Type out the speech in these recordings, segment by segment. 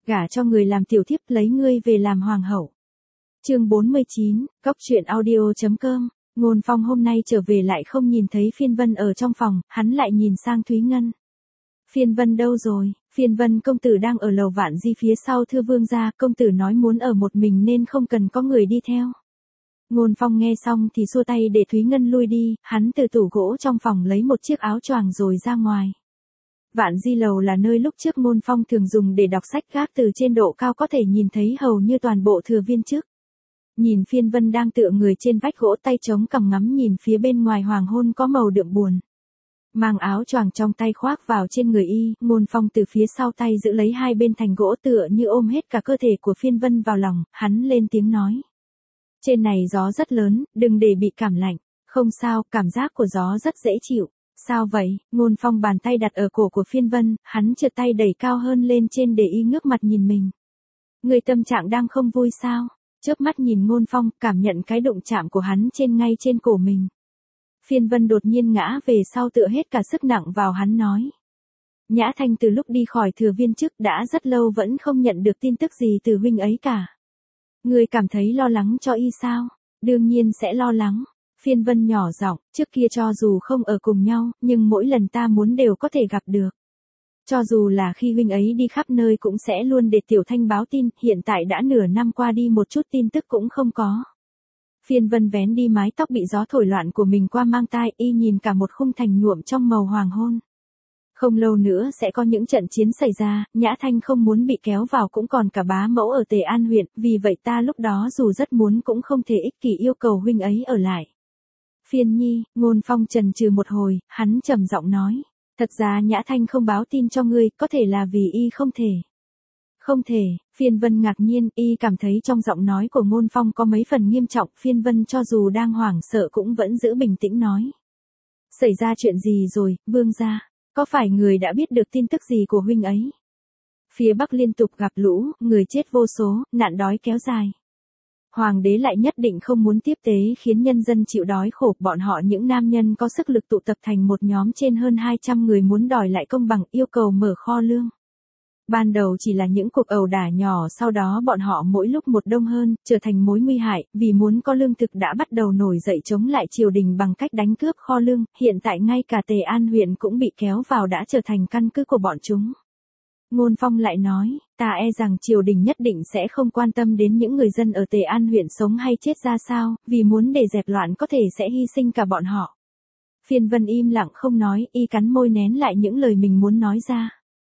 gả cho người làm tiểu thiếp lấy ngươi về làm hoàng hậu. Chương 49, Cóc truyện audio.com. Ngôn Phong hôm nay trở về lại không nhìn thấy Phiên Vân ở trong phòng, hắn lại nhìn sang Thúy Ngân. Phiên Vân đâu rồi? Phiên Vân công tử đang ở lầu Vạn Di phía sau thưa vương gia, công tử nói muốn ở một mình nên không cần có người đi theo. Ngôn Phong nghe xong thì xua tay để Thúy Ngân lui đi, hắn từ tủ gỗ trong phòng lấy một chiếc áo choàng rồi ra ngoài. Vạn Di lầu là nơi lúc trước Ngôn Phong thường dùng để đọc sách, gác từ trên độ cao có thể nhìn thấy hầu như toàn bộ thừa viên chức. Nhìn Phiên Vân đang tựa người trên vách gỗ tay chống cằm ngắm nhìn phía bên ngoài hoàng hôn có màu đượm buồn. Mang áo choàng trong tay khoác vào trên người y, Ngôn Phong từ phía sau tay giữ lấy hai bên thành gỗ tựa như ôm hết cả cơ thể của Phiên Vân vào lòng, hắn lên tiếng nói. Trên này gió rất lớn, đừng để bị cảm lạnh. Không sao, cảm giác của gió rất dễ chịu. Sao vậy? Ngôn Phong bàn tay đặt ở cổ của Phiên Vân, hắn trượt tay đẩy cao hơn lên trên để y ngước mặt nhìn mình. Người tâm trạng đang không vui sao? Chớp mắt nhìn Ngôn Phong, cảm nhận cái đụng chạm của hắn ngay trên cổ mình. Phiên Vân đột nhiên ngã về sau tựa hết cả sức nặng vào hắn nói. Nhã Thanh từ lúc đi khỏi thừa viên chức đã rất lâu vẫn không nhận được tin tức gì từ huynh ấy cả. Ngươi cảm thấy lo lắng cho y sao? Đương nhiên sẽ lo lắng. Phiên Vân nhỏ giọng, trước kia cho dù không ở cùng nhau, nhưng mỗi lần ta muốn đều có thể gặp được. Cho dù là khi huynh ấy đi khắp nơi cũng sẽ luôn để Tiểu Thanh báo tin, hiện tại đã nửa năm qua đi một chút tin tức cũng không có. Phiên Vân vén đi mái tóc bị gió thổi loạn của mình qua mang tai, y nhìn cả một khung thành nhuộm trong màu hoàng hôn. Không lâu nữa sẽ có những trận chiến xảy ra, Nhã Thanh không muốn bị kéo vào cũng còn cả bá mẫu ở Tề An huyện, vì vậy ta lúc đó dù rất muốn cũng không thể ích kỷ yêu cầu huynh ấy ở lại. Phiên nhi, Ngôn Phong chần chừ một hồi, hắn trầm giọng nói, thật ra Nhã Thanh không báo tin cho ngươi, có thể là vì y không thể. Không thể, Phiên Vân ngạc nhiên, y cảm thấy trong giọng nói của Ngôn Phong có mấy phần nghiêm trọng, Phiên Vân cho dù đang hoảng sợ cũng vẫn giữ bình tĩnh nói. Xảy ra chuyện gì rồi, vương gia? Có phải người đã biết được tin tức gì của huynh ấy? Phía Bắc liên tục gặp lũ, người chết vô số, nạn đói kéo dài. Hoàng đế lại nhất định không muốn tiếp tế khiến nhân dân chịu đói khổ, bọn họ những nam nhân có sức lực tụ tập thành một nhóm trên hơn 200 người muốn đòi lại công bằng, yêu cầu mở kho lương. Ban đầu chỉ là những cuộc ẩu đả nhỏ, sau đó bọn họ mỗi lúc một đông hơn, trở thành mối nguy hại, vì muốn có lương thực đã bắt đầu nổi dậy chống lại triều đình bằng cách đánh cướp kho lương, hiện tại ngay cả Tề An huyện cũng bị kéo vào đã trở thành căn cứ của bọn chúng. Ngôn Phong lại nói, ta e rằng triều đình nhất định sẽ không quan tâm đến những người dân ở Tề An huyện sống hay chết ra sao, vì muốn để dẹp loạn có thể sẽ hy sinh cả bọn họ. Phiên Vân im lặng không nói, y cắn môi nén lại những lời mình muốn nói ra.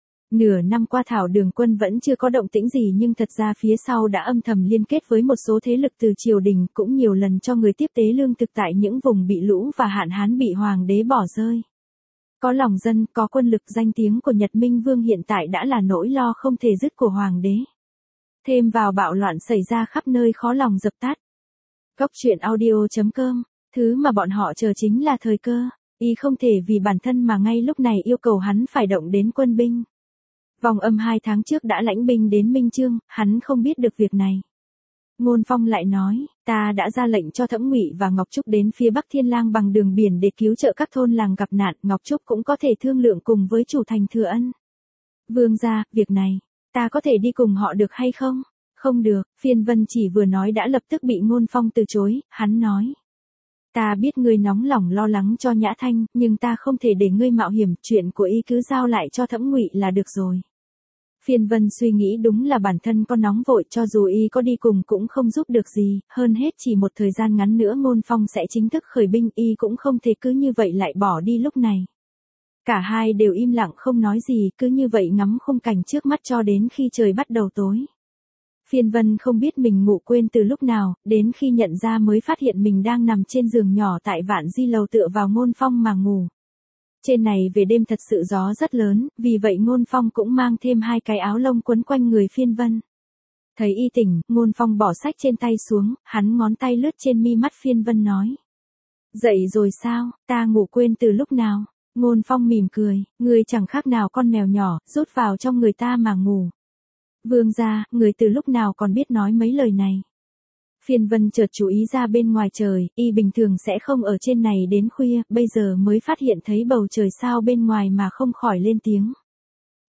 Nửa năm qua Thảo Đường quân vẫn chưa có động tĩnh gì nhưng thật ra phía sau đã âm thầm liên kết với một số thế lực từ triều đình, cũng nhiều lần cho người tiếp tế lương thực tại những vùng bị lũ và hạn hán bị hoàng đế bỏ rơi. Có lòng dân, có quân lực, danh tiếng của Nhật Minh Vương hiện tại đã là nỗi lo không thể dứt của hoàng đế. Thêm vào bạo loạn xảy ra khắp nơi khó lòng dập tắt. Cóc truyện audio.com, thứ mà bọn họ chờ chính là thời cơ, y không thể vì bản thân mà ngay lúc này yêu cầu hắn phải động đến quân binh. Vòng Âm 2 tháng trước đã lãnh binh đến Minh Chương, hắn không biết được việc này. Ngôn Phong lại nói, ta đã ra lệnh cho Thẩm Ngụy và Ngọc Trúc đến phía Bắc Thiên Lang bằng đường biển để cứu trợ các thôn làng gặp nạn, Ngọc Trúc cũng có thể thương lượng cùng với chủ thành Thừa Ân. Vương gia, việc này, ta có thể đi cùng họ được hay không? Không được, Phiên Vân chỉ vừa nói đã lập tức bị Ngôn Phong từ chối, hắn nói. Ta biết ngươi nóng lòng lo lắng cho Nhã Thanh, nhưng ta không thể để ngươi mạo hiểm, chuyện của y cứ giao lại cho Thẩm Ngụy là được rồi. Phiên Vân suy nghĩ đúng là bản thân có nóng vội, cho dù y có đi cùng cũng không giúp được gì, hơn hết chỉ một thời gian ngắn nữa Ngôn Phong sẽ chính thức khởi binh, y cũng không thể cứ như vậy lại bỏ đi lúc này. Cả hai đều im lặng không nói gì, cứ như vậy ngắm khung cảnh trước mắt cho đến khi trời bắt đầu tối. Phiên Vân không biết mình ngủ quên từ lúc nào, đến khi nhận ra mới phát hiện mình đang nằm trên giường nhỏ tại Vạn Di lầu tựa vào Ngôn Phong mà ngủ. Trên này về đêm thật sự gió rất lớn, vì vậy Ngôn Phong cũng mang thêm 2 cái áo lông quấn quanh người Phiên Vân. Thấy y tỉnh, Ngôn Phong bỏ sách trên tay xuống, hắn ngón tay lướt trên mi mắt Phiên Vân nói. Dậy rồi sao, ta ngủ quên từ lúc nào? Ngôn Phong mỉm cười, người chẳng khác nào con mèo nhỏ, rút vào trong người ta mà ngủ. Vương gia, người từ lúc nào còn biết nói mấy lời này? Phiên Vân chợt chú ý ra bên ngoài trời, y bình thường sẽ không ở trên này đến khuya, bây giờ mới phát hiện thấy bầu trời sao bên ngoài mà không khỏi lên tiếng.